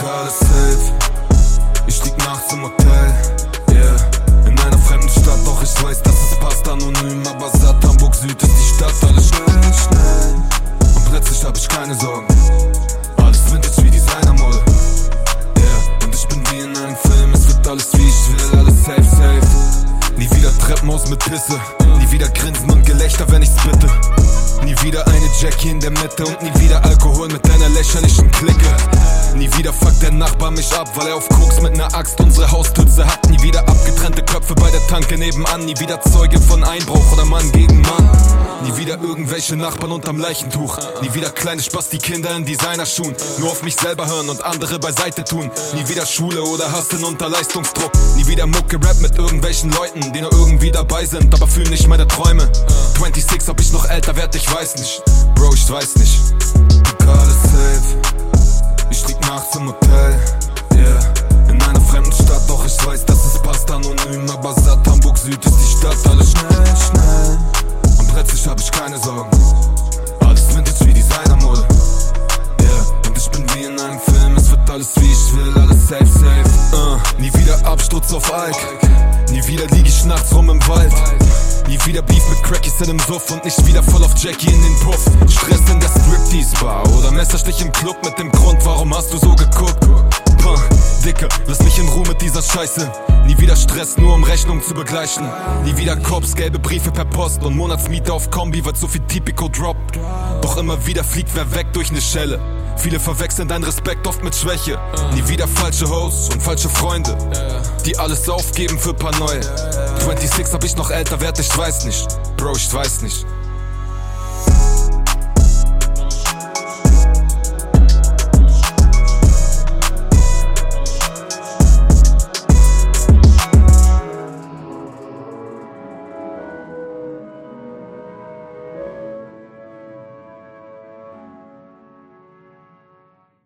alles safe. Ich lieg nachts im Hotel, yeah. In einer fremden Stadt, doch ich weiß, dass es passt. Anonym, aber satt, Hamburg Süd ist die Stadt. Alles schnell, schnell. Und plötzlich hab ich keine Sorgen. Alles Vintage wie Designermode, yeah. Und ich bin wie in einem Film, es wird alles wie ich will. Alles safe, safe. Nie wieder Treppenhaus mit Pisse. Nie wieder Grinsen und Gelächter, wenn ich's bitte. Nie wieder eine Jackie in der Mitte und nie wieder Alkohol mit deiner lächerlichen Clique. Nie wieder fuckt der Nachbar mich ab, weil er auf Koks mit ner Axt unsere Haustür zerhackt. Nie wieder abgetrennte Köpfe bei der Tanke nebenan. Nie wieder Zeuge von Einbruch oder Mann gegen Mann. Nie wieder irgendwelche Nachbarn unterm Leichentuch. Nie wieder kleine Spasti-Kinder in Designerschuhen. Nur auf mich selber hören und andere beiseite tun. Nie wieder Schule oder Hasseln unter Leistungsdruck. Nie wieder Mucke-Rap mit irgendwelchen Leuten, die nur irgendwie dabei sind, aber fühlen nicht meine Träume. 26, ob ich noch älter werd, ich weiß nicht. Bro, ich weiß nicht. Alles safe. Ich lieg nachts im Hotel, yeah. In einer fremden Stadt, doch ich weiß, dass es passt. Anonym, aber satt, Hamburg Süd ist die Stadt. Alles schnell, schnell. Und plötzlich hab ich keine Sorgen. Alles Vintage wie Designermode, yeah. Und ich bin wie in einem Film, es wird alles wie ich will. Alles safe, safe. Nie wieder Absturz auf Alk. Nie wieder lieg ich nachts rum im Wald. Nie wieder Beef mit Crackies in dem Suff und nicht wieder voll auf Jackie in den Puff. Stress in der Striptease-Bar oder Messerstich im Club mit dem Grund, warum hast du so geguckt? Dicke, lass mich in Ruhe mit dieser Scheiße. Nie wieder Stress, nur um Rechnung zu begleichen. Nie wieder Cops, gelbe Briefe per Post und Monatsmiete auf Kombi, weil so viel Typico droppt. Doch immer wieder fliegt wer weg durch ne Schelle. Viele verwechseln deinen Respekt oft mit Schwäche. Nie wieder falsche Hosts und falsche Freunde, die alles aufgeben für paar neue. 26, ob ich noch älter werd, ich weiß nicht. Bro, ich weiß nicht.